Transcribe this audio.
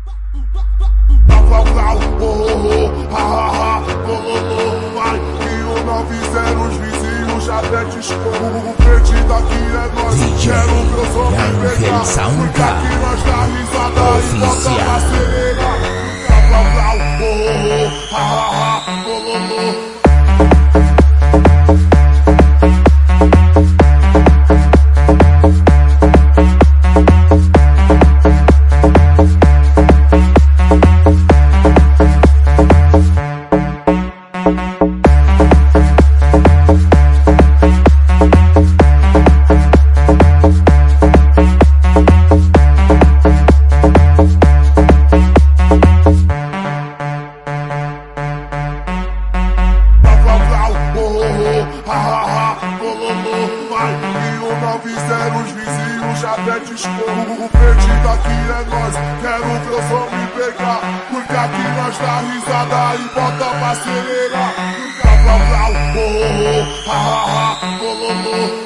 Blau, blau, oh, oh, oh, ha, ha, ha, oh, oh, oh, vai. E o 90 os vizinhos já até te expor. O peixe daqui é nós, quero ver o som me pegar. Porque aqui nós dá risada e bota pra acelerar. Blau, blau, oh, oh, oh, ha, ha, ha, oh, oh, oh. Vai, e o 90 os vizinhos já até te expor. O perdido aqui é nós, quero ver o som me pegar. Porque aqui nós dá risada e bota pra acelerar. Blau, blau, oh, oh, oh, ha, ha, ha, oh, oh, oh.